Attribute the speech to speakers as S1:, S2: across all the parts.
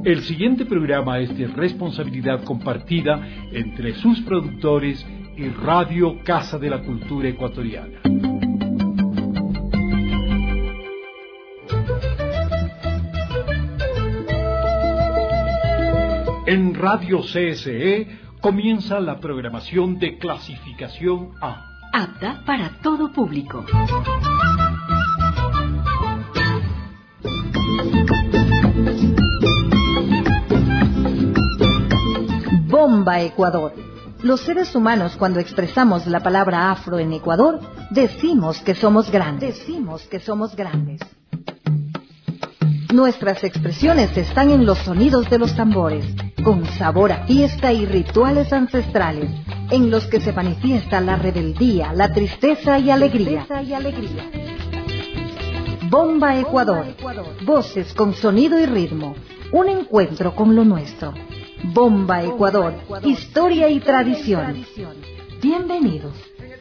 S1: El siguiente programa es de responsabilidad compartida entre sus productores y Radio Casa de la Cultura Ecuatoriana. En Radio CSE comienza la programación de clasificación A.
S2: Apta para todo público. Bomba Ecuador. Los seres humanos, cuando expresamos la palabra afro en Ecuador, decimos que somos grandes. Nuestras expresiones están en los sonidos de los tambores, con sabor a fiesta y rituales ancestrales, en los que se manifiesta la rebeldía, la tristeza y alegría. Bomba Ecuador. Voces con sonido y ritmo. Un encuentro con lo nuestro. Bomba Ecuador. Historia y tradición. Bienvenidos.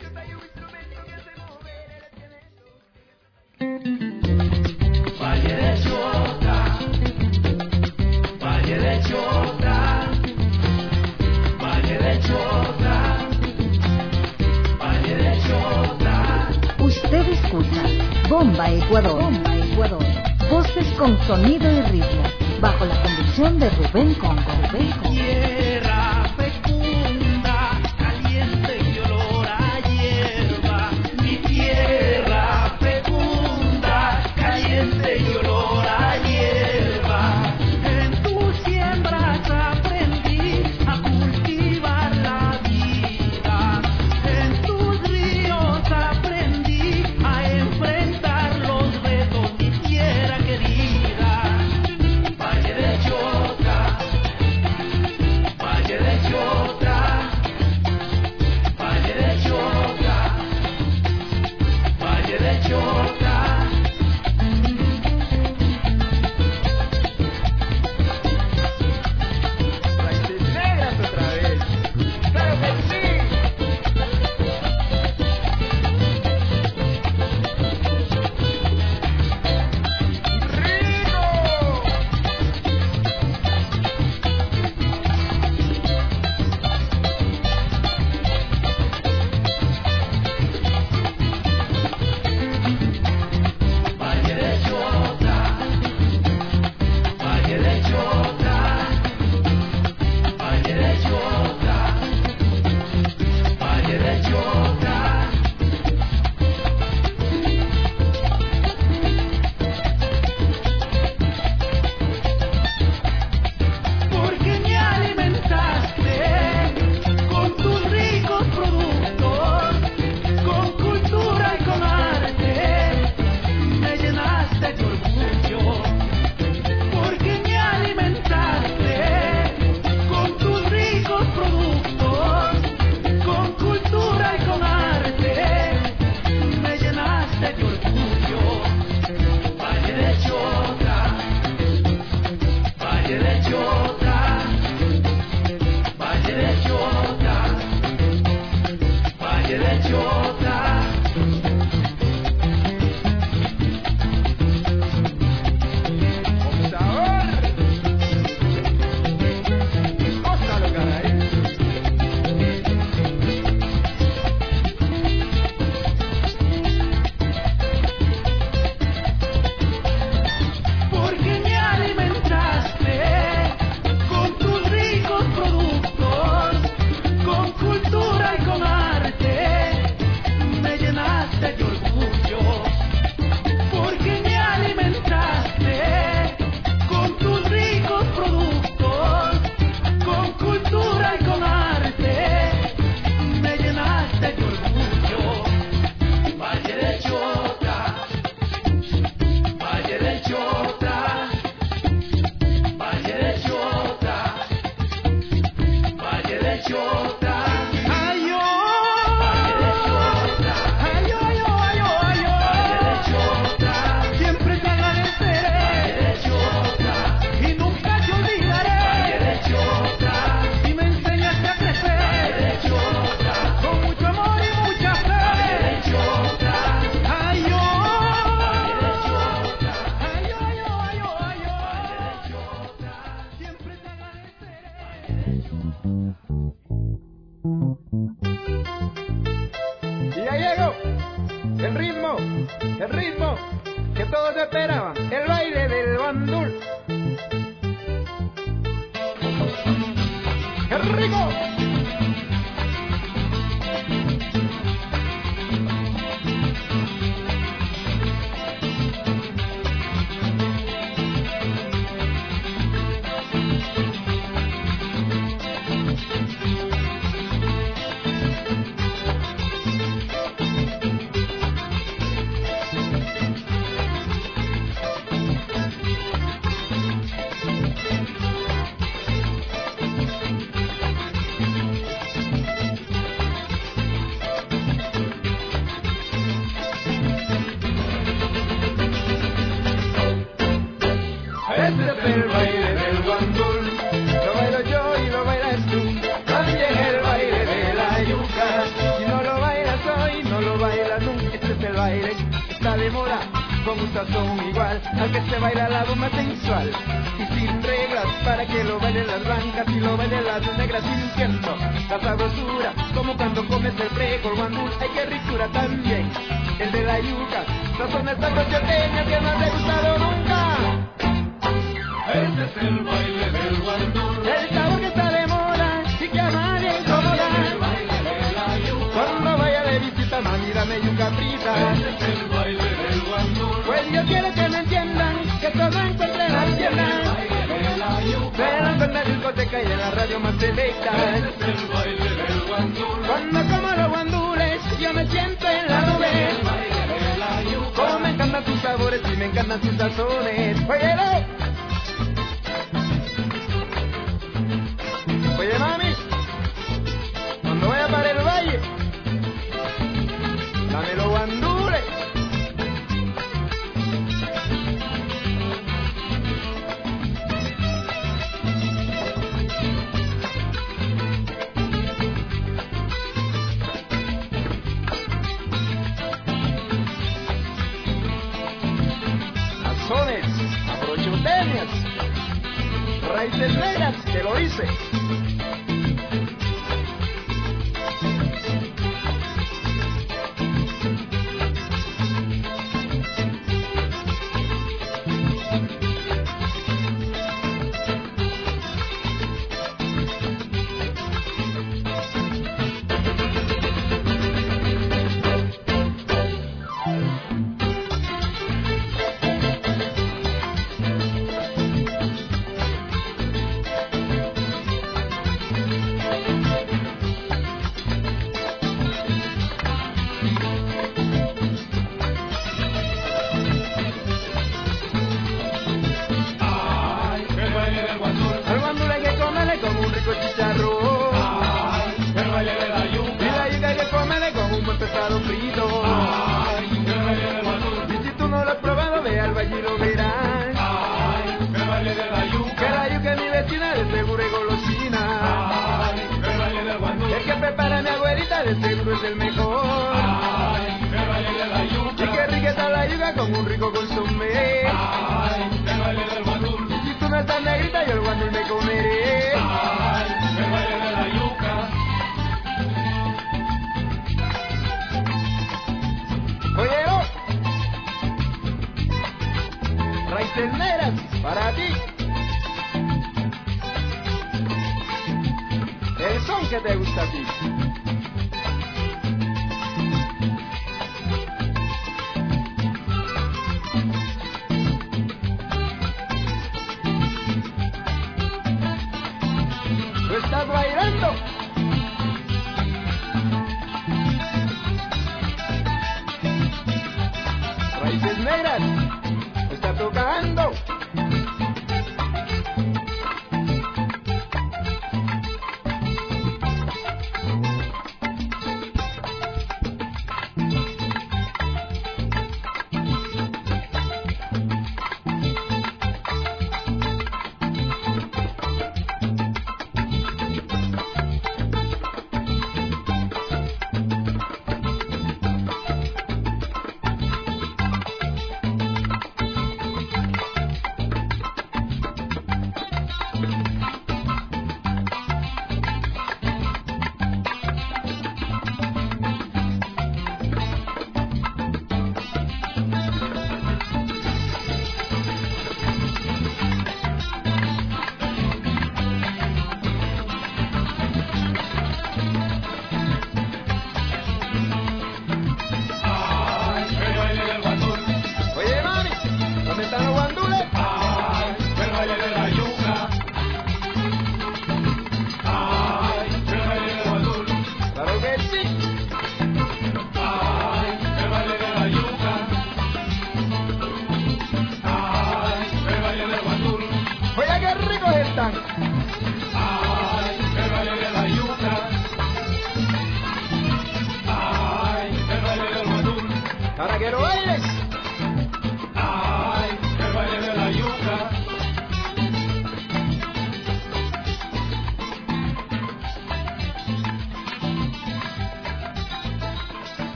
S3: Valle de Chota, Valle de Chota, Valle de Chota, Valle de Chota.
S2: Usted escucha Bomba Ecuador. Voces con sonido y ritmo, bajo la conducción de Rubén Congo.
S3: Tierra fecunda, caliente y olor a hierba. Mi tierra fecunda, caliente y olor a hierba. En tus siembras aprendí a cultivar la vida. En tus ríos aprendí a enfrentar los retos, mi tierra querida. Valle de Chota,
S4: Y ya llegó el ritmo que todos esperaban, el baile del bandul. ¡Qué rico! Este es el baile del guandul, lo bailo yo y lo bailas tú. También el baile de la yuca, si no lo bailas hoy, no lo bailas nunca. Este es el baile, está de moda, con un sazón igual al que se baila la bomba sensual. Y sin reglas, para que lo bailen las blancas y lo bailen las negras, sintiendo la sabrosura, como cuando comes el freco, el guandul. Ay, qué ricura también, el de la yuca, sazones sabrosas que no te he gustado nunca.
S3: Este es el baile del guandul,
S4: El sabor que está de moda y que a nadie incomoda.
S3: el baile de la yuca.
S4: Cuando vaya de visita, mami, dame yuca frita.
S3: Este es el baile del guandul,
S4: Pues yo quiero que me entiendan que todo encuentre en las tiendas.
S3: baile de la yuca.
S4: Pero en la discoteca y en la radio más selecta.
S3: Este es el baile del guandul,
S4: Cuando como los guandules, yo me siento en la nube.
S3: baile de la yuca.
S4: Como me encantan sus sabores y me encantan sus sazones. Oye, mami, cuando vaya para el valle, dame los guandules. Sazones, abrochoteñas, raíces negras, te lo hice. Chicharrón,
S3: el baile de la yuca.
S4: y la yuca hay que comerle con un buen pescado frito.
S3: El baile del guandul,
S4: Y si tú no lo has probado, ve al valle y lo verás.
S3: el baile de la
S4: Que
S3: yuca.
S4: la yuca es mi vecina, de seguro es golosina.
S3: El baile del guandul,
S4: El que prepara mi abuelita, de seguro es el mejor.
S3: el baile de la
S4: Y
S3: yuca.
S4: qué rica está la yuca con un rico consomé.
S3: El baile del guandul,
S4: Y si tú no estás negrita, yo el guandul me comeré.
S3: el baile de la yuca.
S4: Oye, oh, raíces negras para ti. El son que te gusta a ti. ¿Tú estás bailando? Raíces negras, está tocando.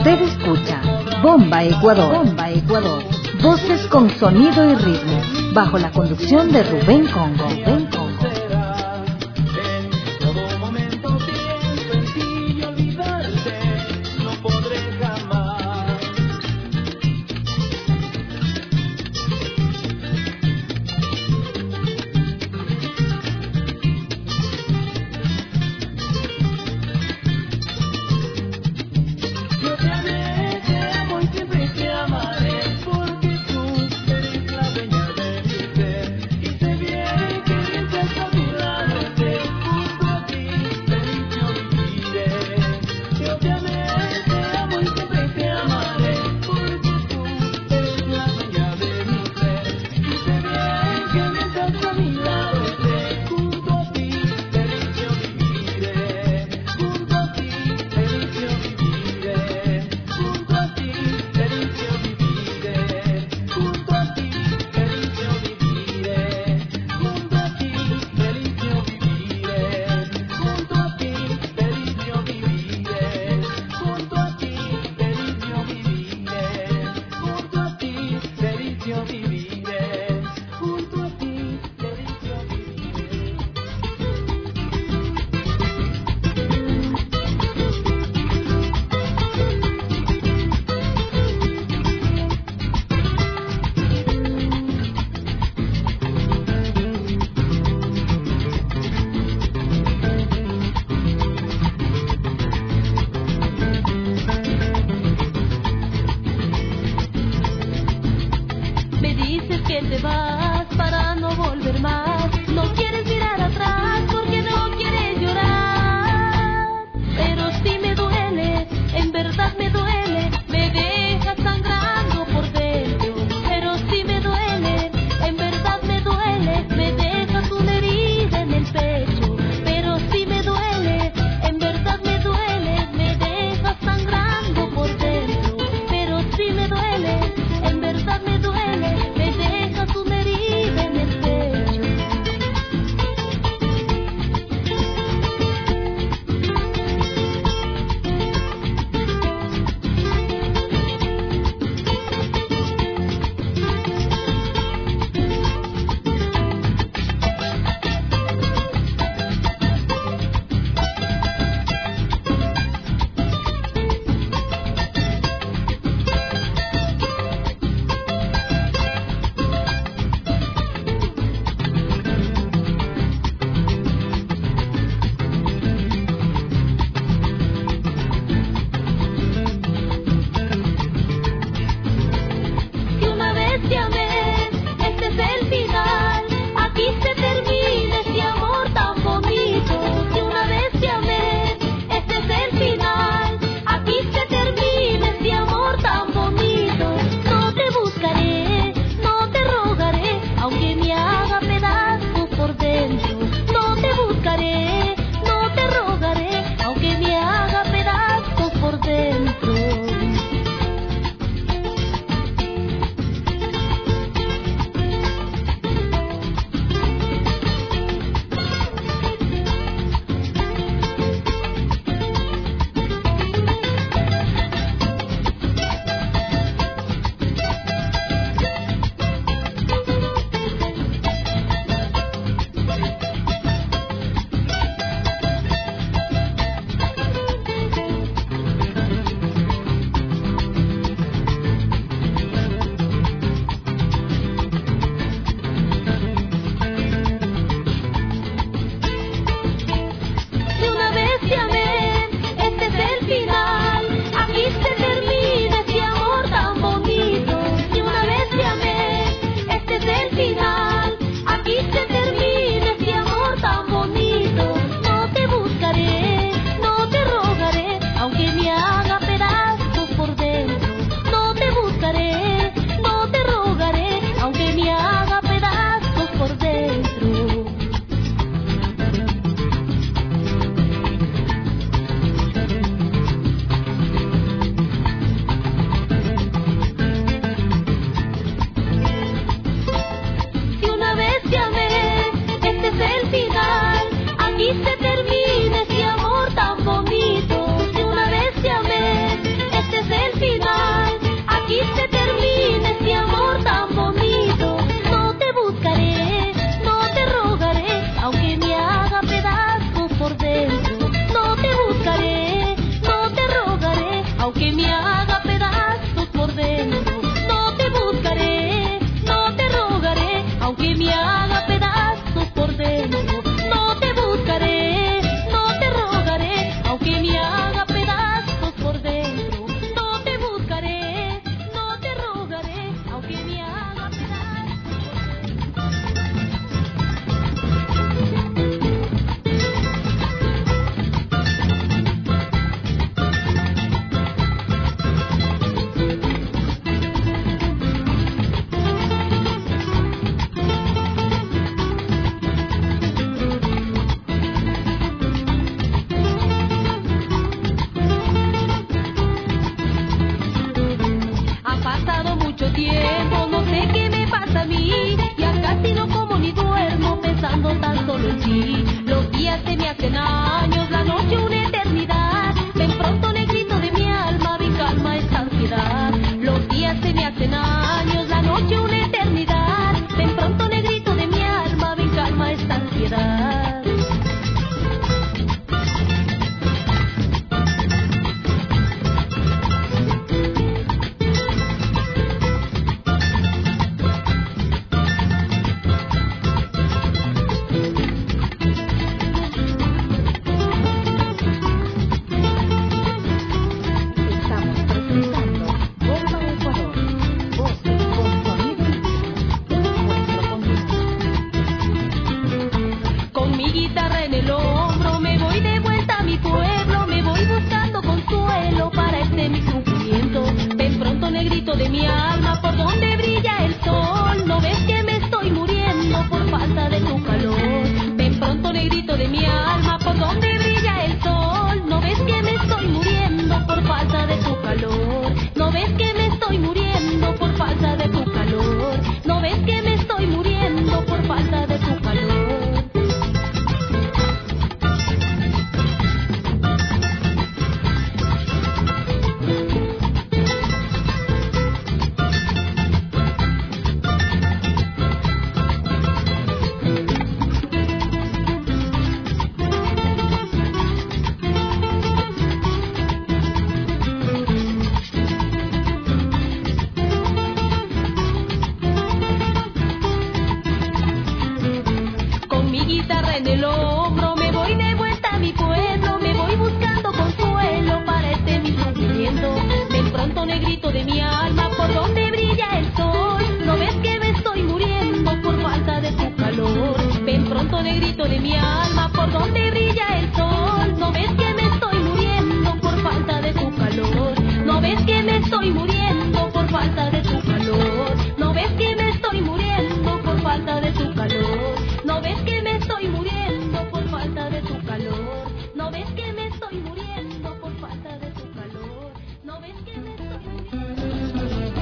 S2: Usted escucha Bomba Ecuador. Bomba Ecuador. Voces con sonido y ritmo, bajo la conducción de Rubén Congo. Rubén Congo.
S5: Porque tú eres la dueña de mi ser y sé bien que pienso tan solo en ti. Los días se me hacen años, la noche una eternidad. Ven pronto, negrito de mi alma, ven calma esta ansiedad. Los días se me hacen años, la noche una eternidad. Ven pronto, negrito de mi alma, ven calma esta ansiedad. De mi alma, por donde brilla el sol, no ves que me estoy muriendo por falta de tu calor. Ven pronto, negrito de mi alma, por donde brilla el sol, no ves que me estoy muriendo por falta de tu calor. No ves que me estoy muriendo por falta de tu calor. No ves que me estoy muriendo por falta de tu calor. En el hombro me voy de vuelta a mi pueblo, me voy buscando consuelo para este mi sufrimiento. Ven pronto, negrito de mi alma, por donde brilla el sol, no ves que me estoy muriendo por falta de tu calor. Ven pronto, negrito de mi alma, por donde brilla el sol, no ves que me estoy muriendo por falta de tu calor. No ves que me estoy muriendo por falta de tu calor. No ves que me estoy muriendo por falta de tu calor. No ves que me estoy muriendo por falta de tu calor. No ves que me estoy muriendo por falta de tu calor. No ves que me estoy muriendo.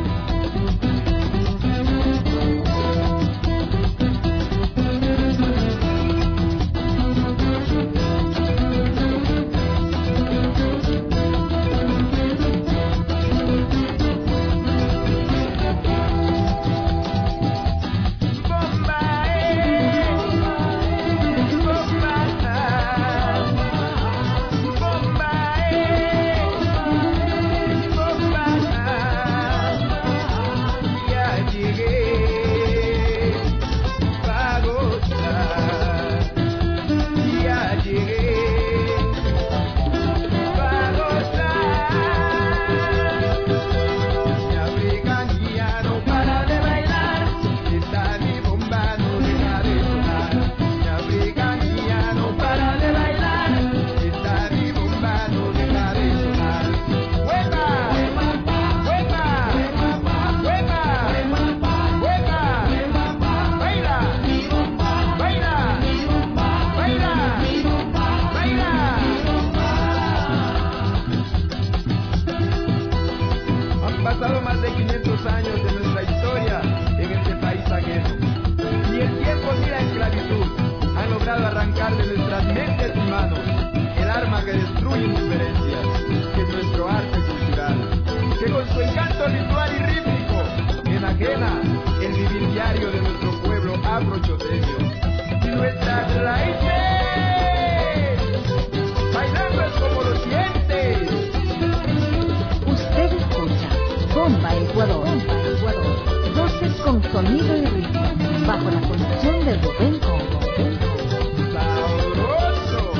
S4: pasado más de 500 años de nuestra historia en este país ajeno. Ni el tiempo ni la esclavitud han logrado arrancar de nuestras mentes y manos el arma que destruye indiferencias, que es nuestro arte cultural, que con su encanto ritual y rítmico enajena el vivir diario de nuestro pueblo afrochoteño y nuestras raíces. Bailando es como lo sientes.
S2: Usted escucha Bomba Ecuador, voces con sonido y ritmo, bajo la conducción de Rubén Congo.
S4: ¡Sabroso!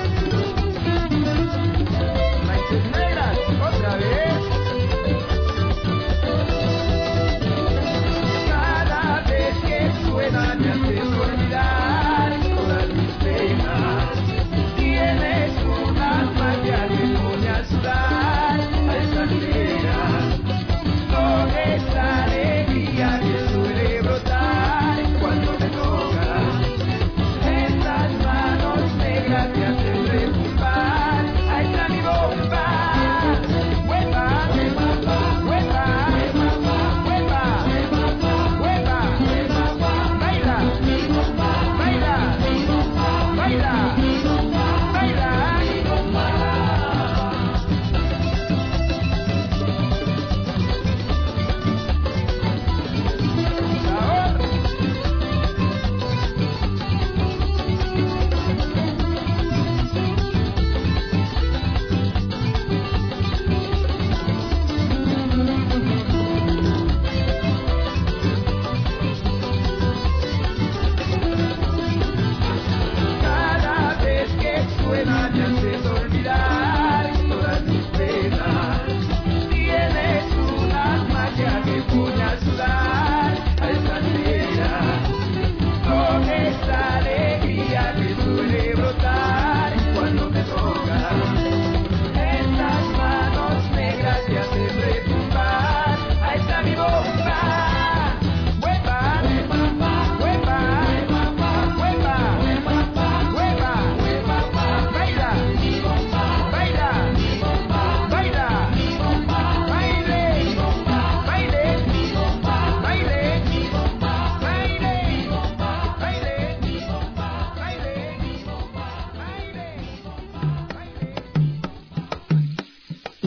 S4: Raíces negras, otra vez. Cada vez que suena me haces olvidar todas mis penas. Tienes una magia que pone a sudar a esa negra. Con esa alegría que suele brotar cuando me toca.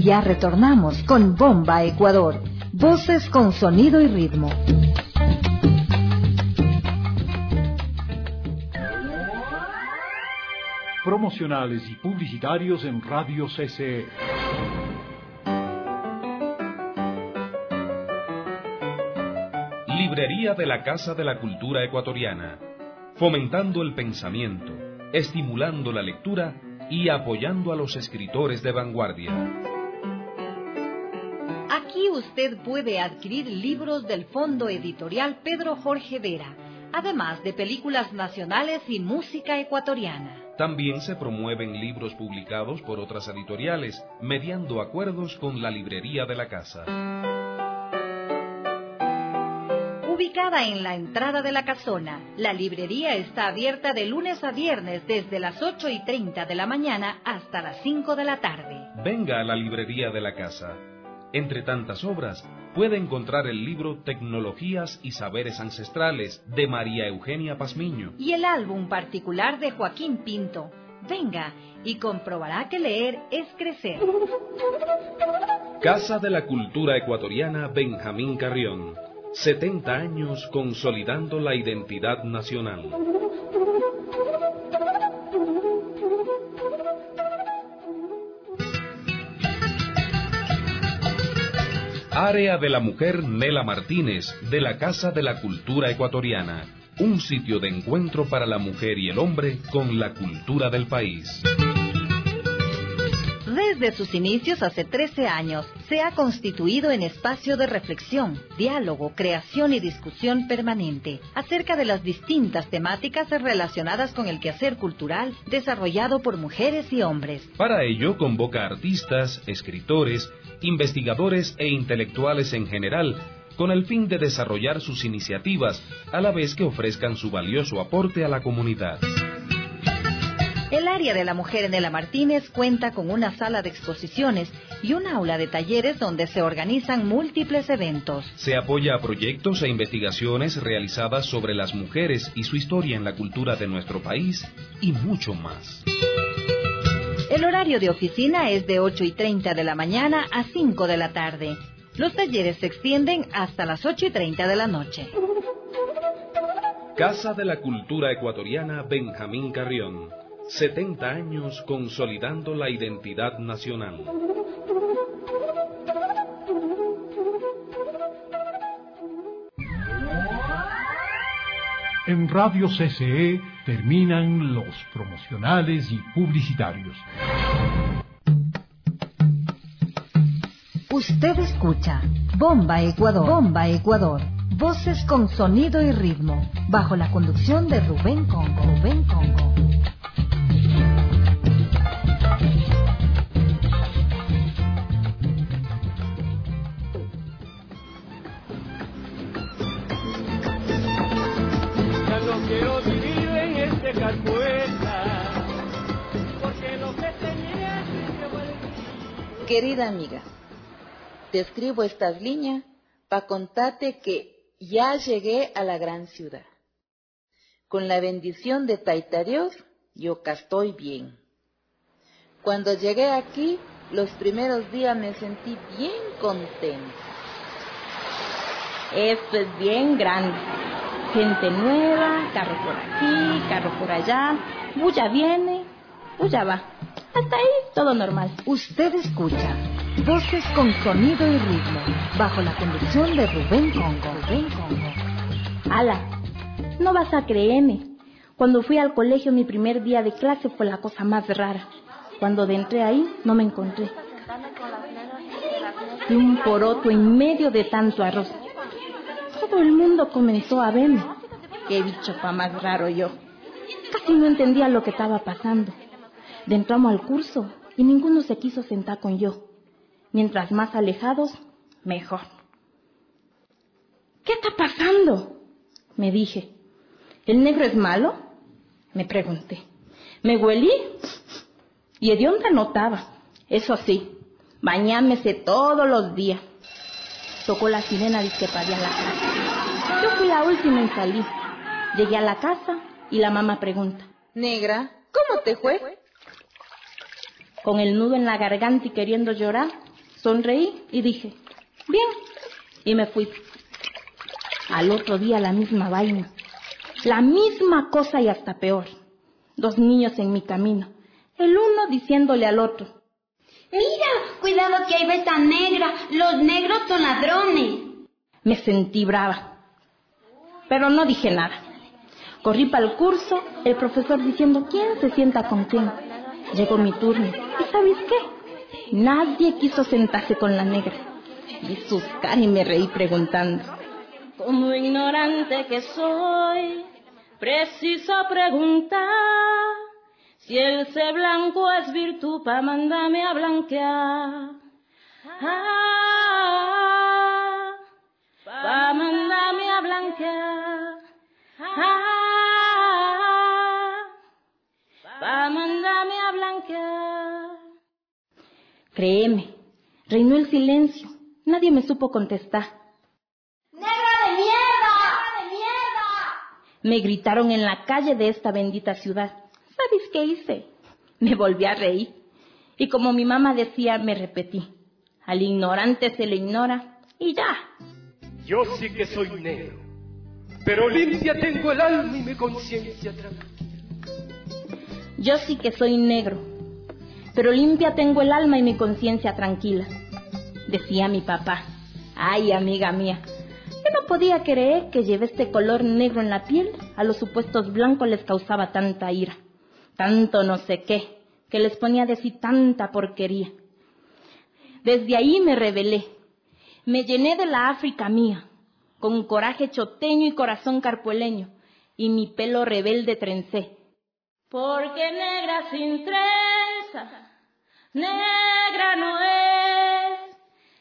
S2: Ya retornamos con Bomba Ecuador. Voces con sonido y ritmo.
S1: Promocionales y publicitarios en Radio CCE.
S6: Librería de la Casa de la Cultura Ecuatoriana, fomentando el pensamiento, estimulando la lectura y apoyando a los escritores de vanguardia.
S2: Aquí usted puede adquirir libros del Fondo Editorial Pedro Jorge Vera, además de películas nacionales y música ecuatoriana.
S6: También se promueven libros publicados por otras editoriales, mediando acuerdos con la librería de la casa.
S2: Ubicada en la entrada de la casona, la librería está abierta de lunes a viernes desde las 8:30 de la mañana hasta las 5 de la tarde.
S6: Venga a la librería de la casa. Entre tantas obras, puede encontrar el libro Tecnologías y Saberes Ancestrales de María Eugenia Pazmiño
S2: y el álbum particular de Joaquín Pinto. Venga y comprobará que leer es crecer.
S6: Casa de la Cultura Ecuatoriana Benjamín Carrión. 70 años consolidando la identidad nacional. Área de la Mujer Nela Martínez, de la Casa de la Cultura Ecuatoriana. Un sitio de encuentro para la mujer y el hombre con la cultura del país.
S2: Desde sus inicios hace 13 años, se ha constituido en espacio de reflexión, diálogo, creación y discusión permanente acerca de las distintas temáticas relacionadas con el quehacer cultural desarrollado por mujeres y hombres.
S6: Para ello convoca artistas, escritores, investigadores e intelectuales en general, con el fin de desarrollar sus iniciativas, a la vez que ofrezcan su valioso aporte a la comunidad.
S2: El área de la mujer Nela Martínez cuenta con una sala de exposiciones y un aula de talleres donde se organizan múltiples eventos.
S6: Se apoya a proyectos e investigaciones realizadas sobre las mujeres y su historia en la cultura de nuestro país y mucho más.
S2: El horario de oficina es de 8:30 de la mañana a 5 de la tarde. Los talleres se extienden hasta las 8:30 de la noche.
S6: Casa de la Cultura Ecuatoriana Benjamín Carrión. 70 años consolidando la identidad nacional.
S1: En Radio CCE terminan los promocionales y publicitarios.
S2: Usted escucha Bomba Ecuador. Bomba Ecuador. Voces con sonido y ritmo, bajo la conducción de Rubén Congo. Rubén Congo.
S4: Ya no quiero vivir en este carpueta, porque lo que tenía es que...
S7: Querida amiga, te escribo estas líneas para contarte que ya llegué a la gran ciudad. Con la bendición de Taita Dios, yo acá estoy bien. Cuando llegué aquí, los primeros días me sentí bien contenta.
S8: Esto es bien grande. Gente nueva, carro por aquí, carro por allá, bulla viene, bulla va. Hasta ahí todo normal.
S2: Usted escucha Voces con sonido y ritmo, bajo la conducción de Rubén Congo. Rubén Congo.
S8: Ala, no vas a creerme. Cuando fui al colegio mi primer día de clase fue la cosa más rara. Cuando entré ahí no me encontré. Y un poroto en medio de tanto arroz. Todo el mundo comenzó a verme. Qué bicho pa' más raro yo. Casi no entendía lo que estaba pasando. Entramos al curso y ninguno se quiso sentar con yo. Mientras más alejados, mejor. ¿Qué está pasando?, me dije. ¿El negro es malo?, me pregunté. Me huelí y hedionda notaba. Eso sí, bañámese todos los días. Tocó la sirena disque para ir a la casa. Yo fui la última en salir. Llegué a la casa y la mamá pregunta.
S7: Negra, ¿cómo te fue?
S8: Con el nudo en la garganta y queriendo llorar, Sonreí y dije, bien, y me fui. Al otro día la misma vaina, la misma cosa y hasta peor. 2 niños en mi camino, el uno diciéndole al otro,
S9: mira, cuidado que ahí va esta negra, los negros son ladrones.
S8: Me sentí brava, pero no dije nada. Corrí para el curso, el profesor diciendo quién se sienta con quién. Llegó mi turno, ¿y sabes qué? Nadie quiso sentarse con la negra. Vi sus caras y me reí preguntando, como ignorante que soy, preciso preguntar si el ser blanco es virtud pa' mandarme a blanquear. Pa' mandarme a blanquear. Pa' mandarme a blanquear. Créeme, reinó el silencio. Nadie me supo contestar.
S9: ¡Negra de mierda! ¡Negra de mierda!
S8: Me gritaron en la calle de esta bendita ciudad. ¿Sabes qué hice? Me volví a reír. Y como mi mamá decía, me repetí. Al ignorante se le ignora y ya.
S10: Yo sí que soy negro, pero limpia tengo el alma y mi conciencia tranquila.
S8: Yo sí que soy negro, pero limpia tengo el alma y mi conciencia tranquila. Decía mi papá. Ay, amiga mía, yo no podía creer que llevé este color negro en la piel. A los supuestos blancos les causaba tanta ira, tanto no sé qué, que les ponía a decir tanta porquería. Desde ahí me rebelé. Me llené de la África mía, con coraje choteño y corazón carpueleño, y mi pelo rebelde trencé. Porque negra sin trenza, negra no es,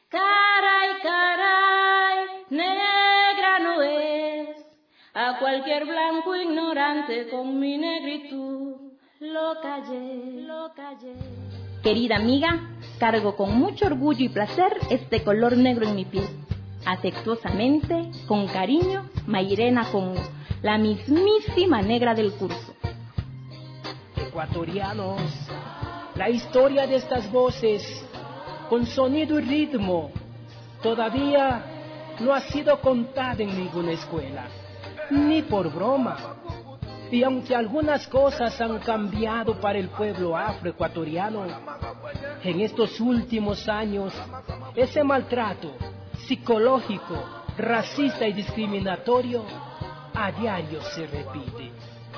S8: caray, negra no es. A cualquier blanco ignorante con mi negritud lo callé. Querida amiga, cargo con mucho orgullo y placer este color negro en mi piel. Afectuosamente, con cariño, Mairena Congo, la mismísima negra del curso.
S11: Ecuatorianos, la historia de estas voces, con sonido y ritmo, todavía no ha sido contada en ninguna escuela, ni por broma. Y aunque algunas cosas han cambiado para el pueblo afroecuatoriano, en estos últimos años, ese maltrato psicológico, racista y discriminatorio a diario se repite.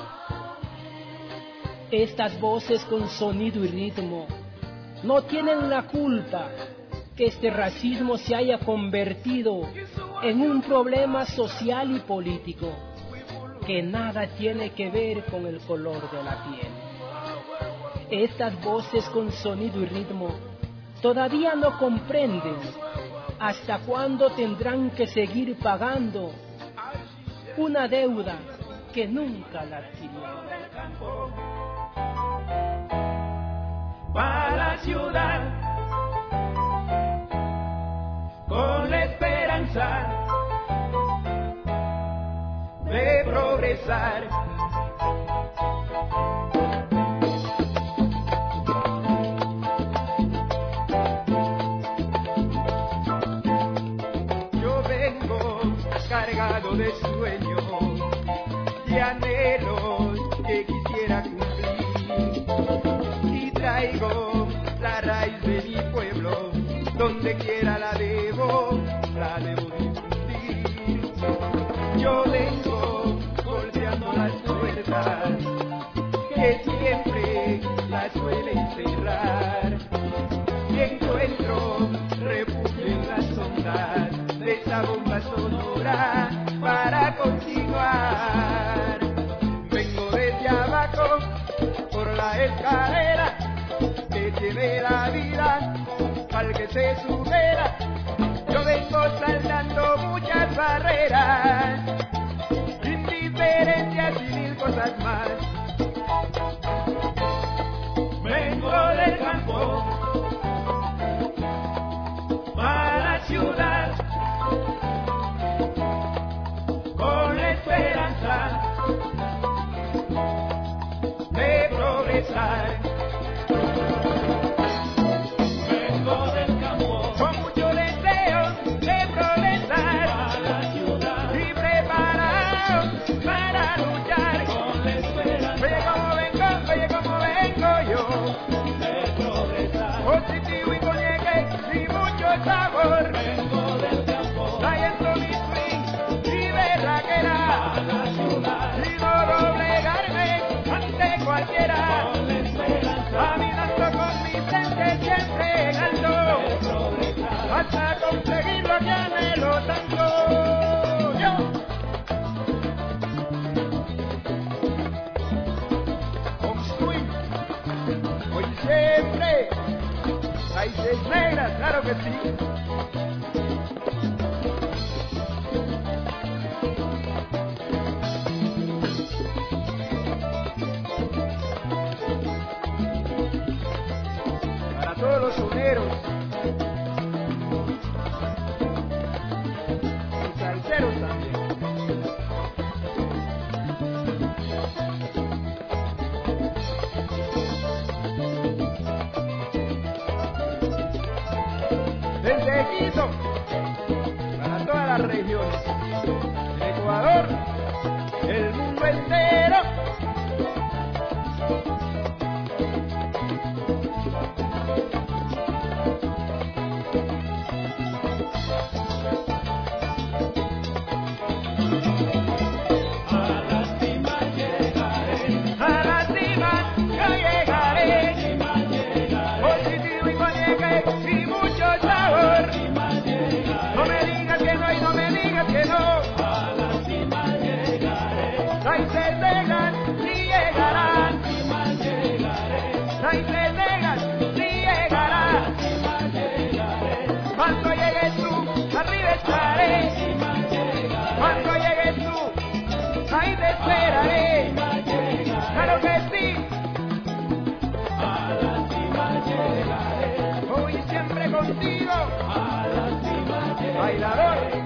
S11: Estas voces con sonido y ritmo no tienen la culpa que este racismo se haya convertido en un problema social y político que nada tiene que ver con el color de la piel. Estas voces con sonido y ritmo todavía no comprenden hasta cuándo tendrán que seguir pagando una deuda que nunca la adquirieron.
S4: Para la ciudad, con la esperanza de progresar. Yo vengo cargado de sueños y anhelos que quisiera cumplir, y traigo la raíz de mi pueblo, donde quiera la debo difundir. Yo vengo golpeando las puertas que siempre las suelen cerrar, y encuentro refugio en las ondas de esa bomba sonora para continuar. Vengo desde abajo por la escalera que tiene la vida al que se supera. Yo vengo saltando muchas barreras, indiferencias y mil cosas más. Vengo del campo para la ciudad, con la esperanza de progresar. Vengo del campo conseguir lo que anhelo tanto. Yo. Con swing, hoy siempre, raíces negras, claro que sí. Para todos los soneros y salseros también. Desde Quito, para todas las regiones, el Ecuador, el mundo entero. Cuando llegues tú, arriba estaré. Cuando llegues tú, ahí te esperaré. Claro que sí. A la cima llegaré. Hoy siempre contigo. A la cima llegaré. Bailador.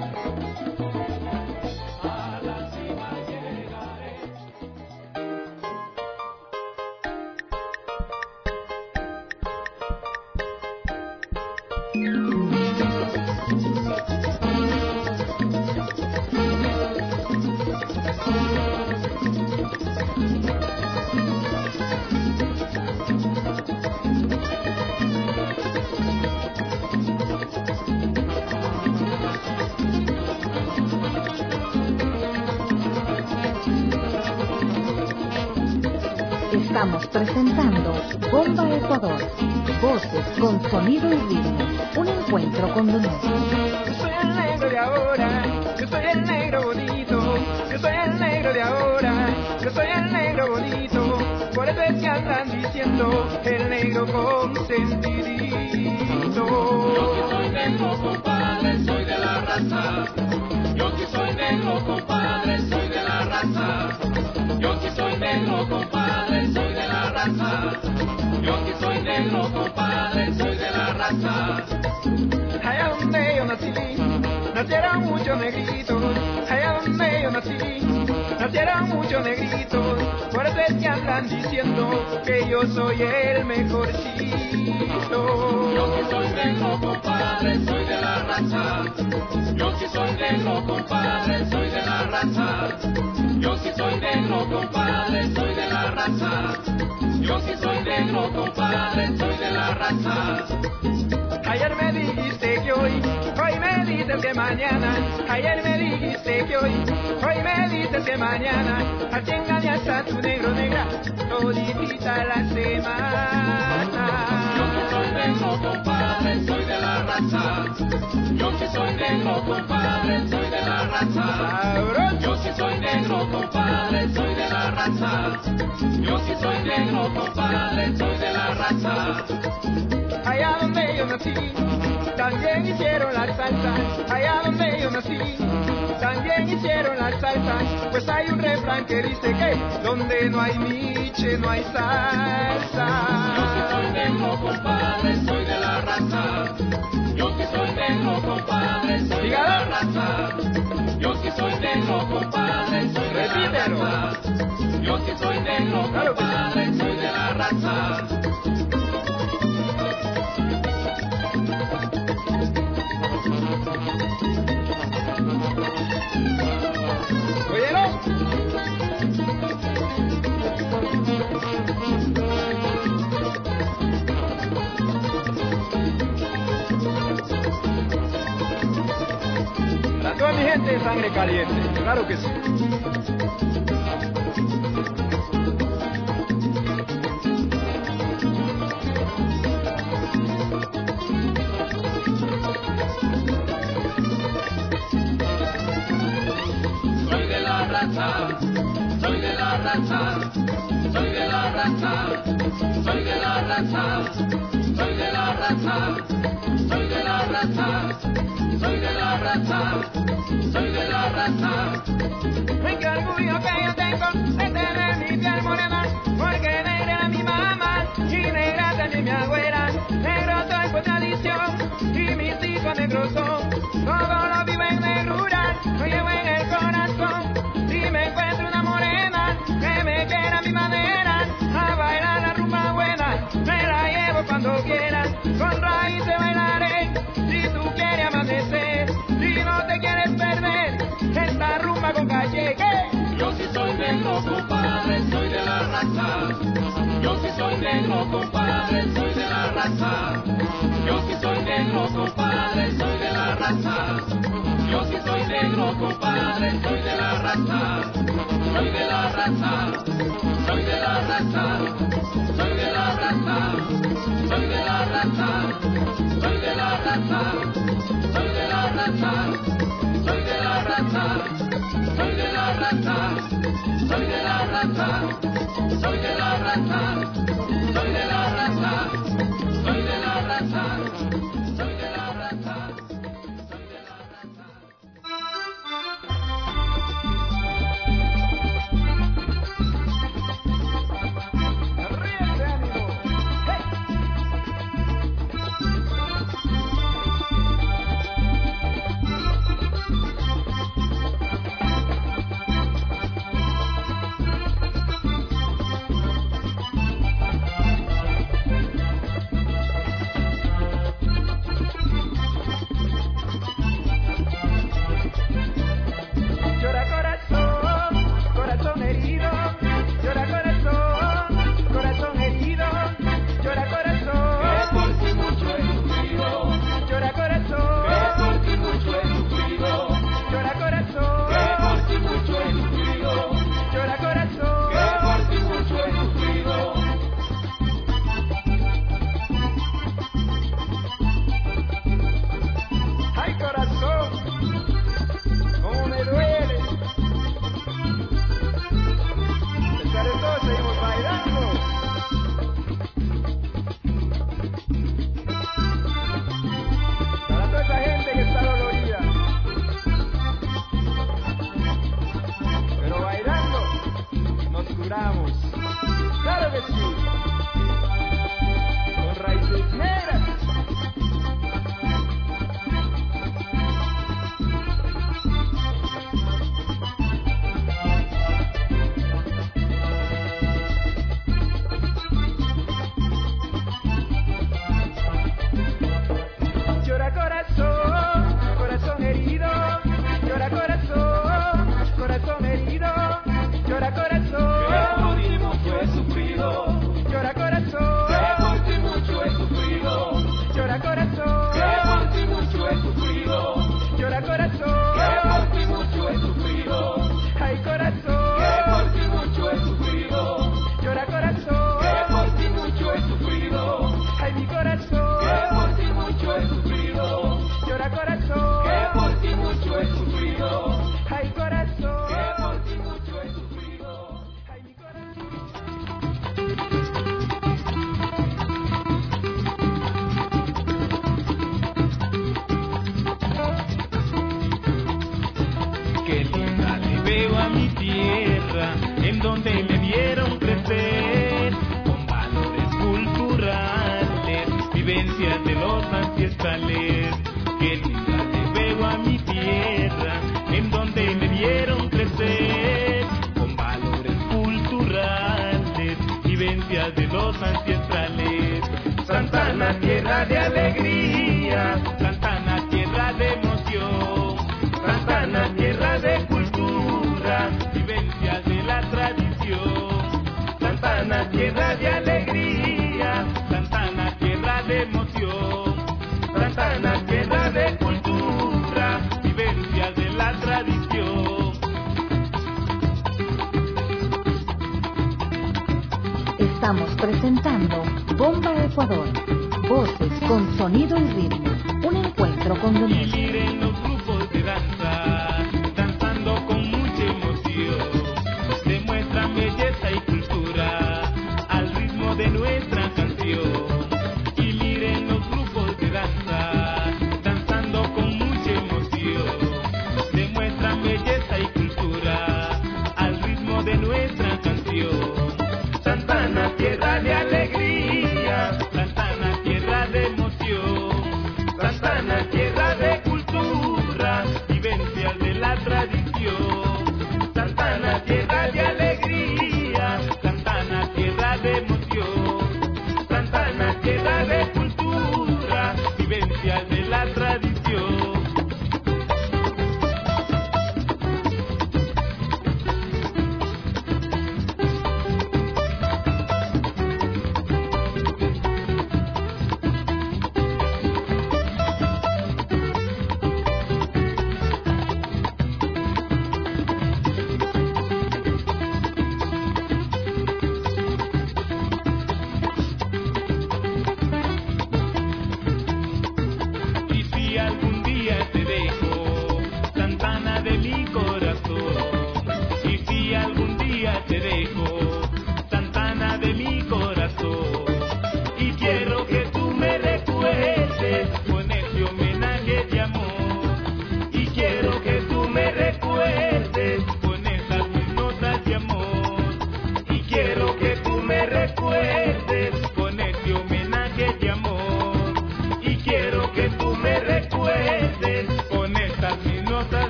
S2: Estamos presentando Bomba Ecuador, voces con sonido y ritmo, un encuentro con lo nuevo.
S4: Yo soy el negro de ahora, yo soy el negro bonito, yo soy el negro de ahora, yo soy el negro bonito, por eso es que andan diciendo el negro consentidito.
S3: Yo que soy negro, compadre, soy de la raza. Yo que soy negro, compadre, soy de la raza. Yo que soy negro, compadre, soy de la raza. Yo que soy negro, compadre, soy de la raza.
S4: Allá donde yo nací, nacieron muchos negritos. Allá donde yo nací, nacieron muchos negritos. Por eso es que andan diciendo que yo soy el mejorcito.
S3: Yo que soy negro, compadre, soy de la raza. Yo que soy negro, compadre, soy de la raza. Yo que soy negro, compadre, soy de la raza. Yo que soy negro, compadre, soy de la raza.
S4: Ayer me dijiste que hoy me dices que mañana. Ayer me dijiste que hoy me dices que mañana. Así engañas a tu negro, negra, toditita la semana.
S3: Yo que soy negro, compadre, soy de la raza. Yo que soy negro, compadre, soy de la raza. Yo que soy negro, compadre, soy de la raza. Yo que soy negro, compadre, soy de la raza.
S4: Allá donde yo nací, también hicieron la salsa. Allá donde yo nací, también hicieron la salsa. Pues hay un refrán que dice que donde no hay miche no hay salsa.
S3: Yo que soy negro, compadre, soy de la raza. Yo que soy negro, compadre, soy de la raza. Yo que soy negro, compadre, soy de la raza. Yo que soy negro, compadre, soy de la raza.
S4: Óyelo. Para toda mi gente de sangre caliente, claro que sí.
S3: raza, soy de la raza, soy de la raza, soy de la raza, soy de la raza, soy de la raza, soy de la raza.
S4: Ay, qué orgullo que yo tengo de tener mi piel morena, porque negra era mi mamá y negra también mi abuela. Negro soy por tradición y mis hijos negros son. Todo lo vivo en negrura, lo llevo en el corazón. Si me encuentro una morena que me quiera a mi manera, a bailar la rumba buena, me la llevo cuando quiera. Con raíces bailaré, si tú quieres amanecer, si no te quieres perder esta rumba con calle.
S3: Yo sí soy negro, compadre, soy de la raza. Yo sí soy negro, compadre, soy de la raza. Yo sí soy negro, compadre, soy de la raza. Yo sí soy negro, compadre, soy de la raza. Soy de la raza, soy de la raza, soy de la raza, soy de la raza, soy de la raza, soy de la raza, soy de la raza, soy de la raza, soy de la raza, soy de la raza, soy de la raza, soy de la raza, soy de la raza.
S4: Claro que sí, con raíces negras. Llora corazón, corazón herido, llora corazón, corazón herido, llora corazón. Llora corazón,
S3: que por ti mucho he sufrido.
S4: Llora corazón,
S3: que por ti mucho he sufrido.
S4: Llora corazón,
S3: que por ti mucho he sufrido.
S4: Ay corazón,
S3: que por ti mucho he sufrido.
S4: Llora corazón,
S3: que por ti mucho he sufrido.
S4: Ay mi corazón,
S3: que por ti mucho he sufrido.
S4: Llora corazón,
S3: que por ti mucho he sufrido.
S4: Ay corazón,
S3: que por ti mucho he sufrido.
S4: Ay mi corazón.
S12: Qué linda le veo a mi tierra, en donde me vieron crecer, con valores culturales, vivencias de los ancestrales. Qué linda le veo a mi tierra, en donde me vieron crecer, con valores culturales, vivencias de los ancestrales. Santana, tierra de alegría, Santana, tierra de emoción, Santana, tierra de cultura, vivencias de la tradición. Santana, tierra de alegría, Santana, tierra de emoción, Santana, tierra de cultura, vivencias de la tradición.
S2: Estamos presentando Bomba Ecuador, voces con sonido y ritmo, un encuentro con lo nuestro.
S12: Vivir en los grupos de danza, danzando con mucha emoción, demuestran belleza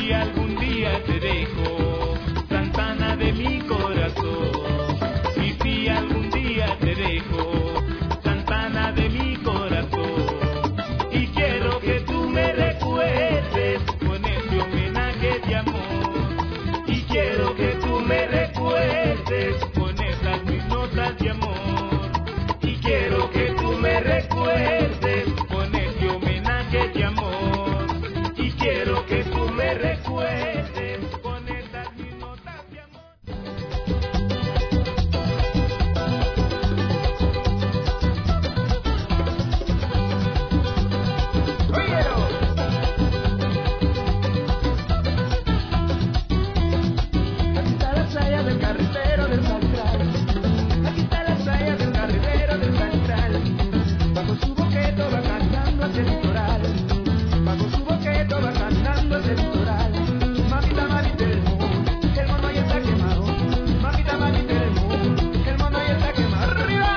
S12: si algún día te dejo, Santana de mi corazón. Y si algún día te dejo, Santana de mi corazón. Y quiero que tú me recuerdes con este homenaje de amor. Y quiero que tú me recuerdes con esas mis notas de amor. Y quiero que tú me recuerdes con este homenaje de amor. Y quiero que tú me recuerdes con esas mis notas de amor.
S4: Aquí está la saya del carretero del Central. Aquí está la saya del carretero del Central. Bajo su boqueto va cantando hacia el litoral. Bajo su boqueto va cantando hacia el litoral. Mamita, mamita del mundo, el mono ya está quemado. Mamita, mamita del mundo, el mono ya está quemado. ¡Arriba!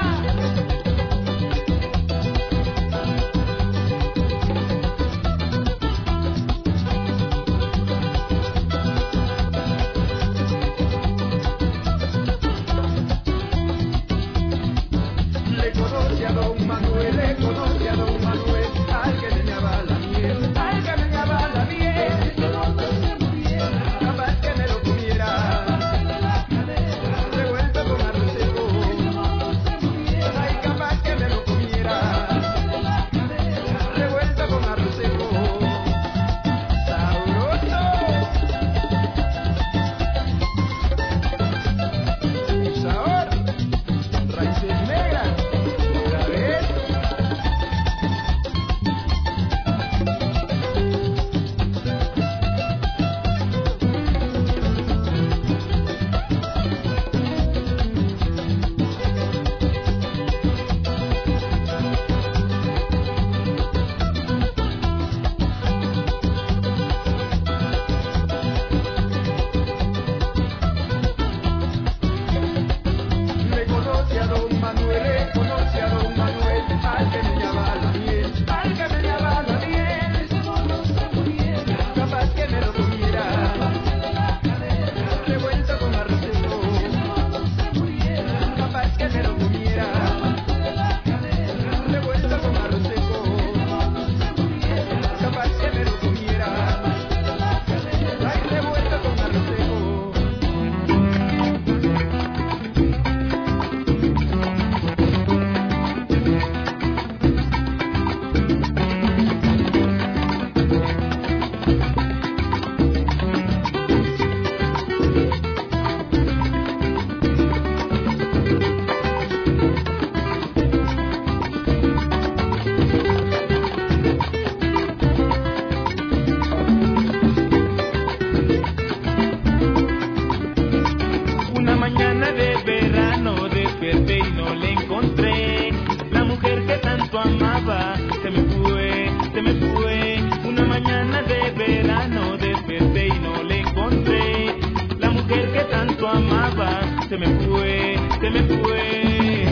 S4: Le conoce a don Manuel, le conoce a don Manuel, al que meneaba la miel, al que meneaba la miel. Si no se muriera, capaz que me lo comiera, revuelto con arroz seco. Ay, capaz que me lo comiera, revuelto con arroz seco. Sabroso. El sabor, raíces negras, otra vez. Le conoce a don Manuel, le conoce a don Manuel, al que meneaba la miel, al que meneaba la miel. Si no se muriera, capaz que me lo comiera, revuelto con arroz seco. Capaz que me lo comiera, revuelto con arroz seco. Capaz que me lo comiera, ay, revuelto con arroz seco.
S12: Una mañana de verano desperté y no le encontré. La mujer que tanto amaba se me fue, se me fue. Una mañana de verano desperté y no le encontré. La mujer que tanto amaba se me fue, se me fue.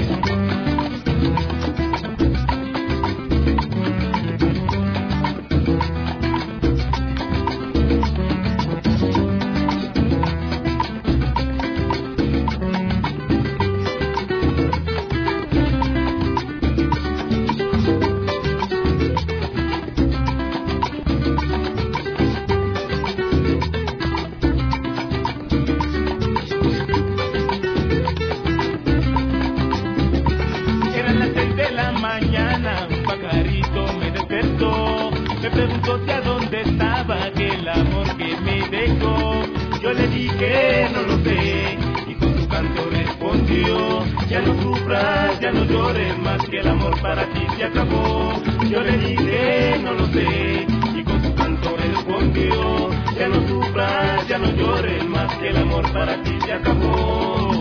S12: Eran las 6 de la mañana, un pajarito me despertó. Me preguntó si a dónde estaba aquel amor que me dejó. Yo le dije no lo sé, y con su canto respondió: ya no sufras, ya no llores más, que el amor para ti se acabó. Yo le dije no lo sé, y con su canto respondió: ya no sufras, ya no llores más, que el amor para ti se acabó.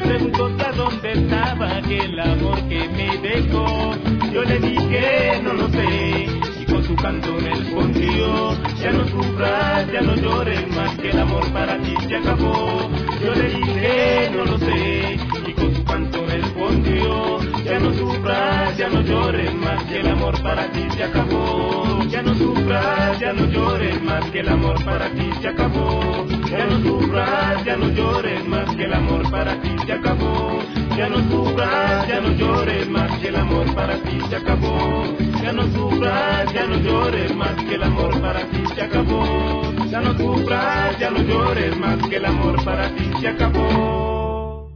S12: preguntó que a dónde estaba aquel amor que me dejó. Yo le dije no lo sé, y con su canto respondió: ya no sufras, ya no llores más, que el amor para ti se acabó. Yo le dije no lo sé, y con su canto respondió: ya no sufras, ya no llores más, que el amor para ti se acabó. Ya no sufras, ya no llores más, que el amor para ti se acabó. Ya no sufras, ya no llores más, que el amor para ti se acabó. Ya no sufras, ya no llores más, que el amor para ti se acabó. Ya no sufras, ya no llores más, que el amor para ti se acabó. Ya no sufras, ya no llores más, que el amor para ti se acabó.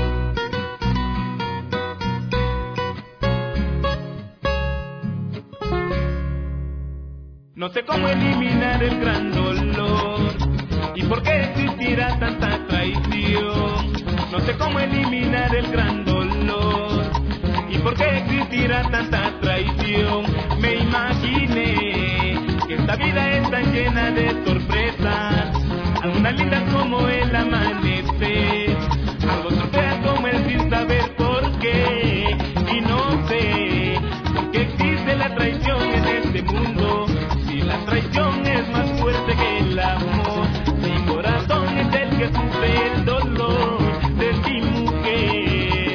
S12: No sé cómo eliminar el gran dolor y por qué existirá tanta traición. No sé cómo eliminar el gran dolor y por qué existirá tanta traición. Me imaginé que esta vida es tan llena de sorpresas, algunas lindas como el amanecer, algo feas como el sin saber por qué. Y no sé por qué existe la traición en este mundo, si la traición es más fuerte que el amor. Mi corazón es el que sufre el dolor de ti, mujer.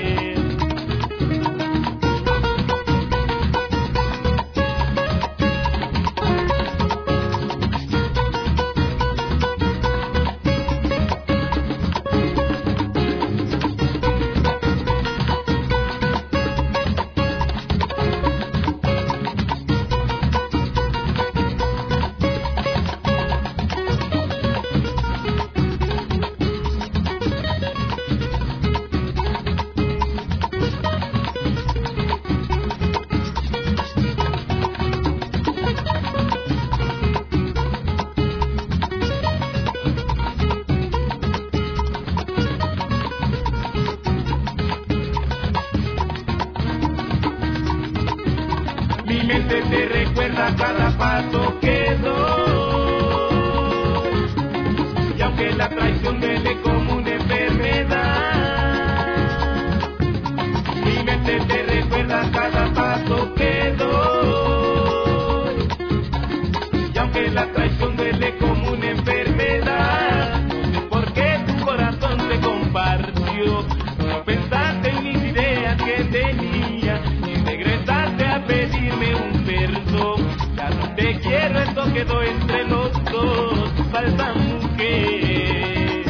S12: Mi mente te recuerda cada paso que doy, y aunque la traición duele como una enfermedad, mi mente te recuerda cada paso que doy, y aunque la traición duele como una enfermedad. No sé por qué tu corazón te compartió, no pensaste en mis ideas que tenía y regresaste a pedirme un perdón. Ya no te quiero, esto quedó entre los dos, falsa mujer.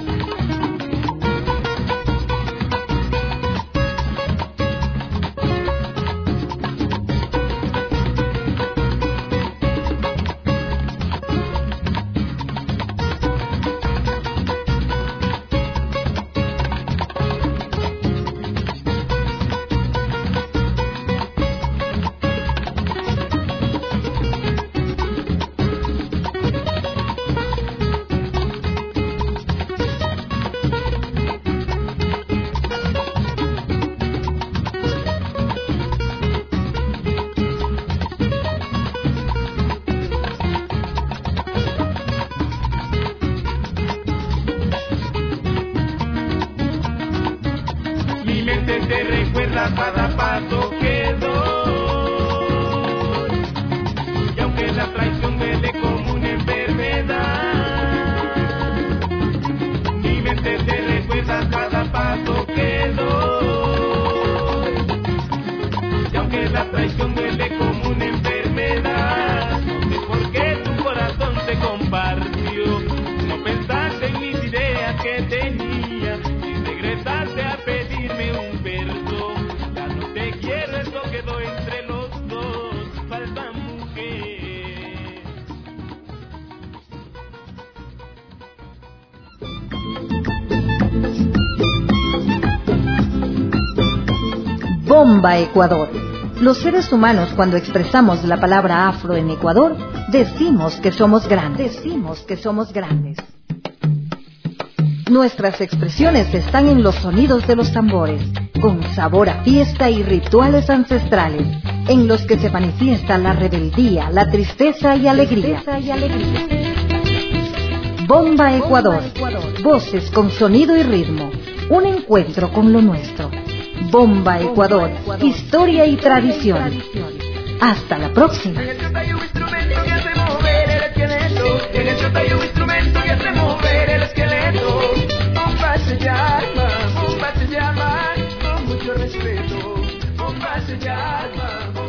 S12: Mi mente te recuerda cada paso que doy, y aunque la traición duele como una enfermedad, mi mente te recuerda cada paso que doy, y aunque la traición duele como una enfermedad. No sé por qué tu corazón te compartió, no pensaste en mis ideas que tenía y regresaste a pedirme un perdón. Ya no te quiero, esto quedó entre los dos, falsa mujer.
S2: Bomba Ecuador. Los seres humanos, cuando expresamos la palabra afro en Ecuador, decimos que somos grandes. Nuestras expresiones están en los sonidos de los tambores, con sabor a fiesta y rituales ancestrales, en los que se manifiesta la rebeldía, la tristeza y alegría. Bomba Ecuador. Voces con sonido y ritmo. Un encuentro con lo nuestro. Bomba Ecuador, historia y tradición. Hasta la próxima.
S4: En el chota hay un instrumento que hace mover el esqueleto. En el chota hay un instrumento que hace mover el esqueleto. Bomba se llama, con mucho respeto. Bomba se llama.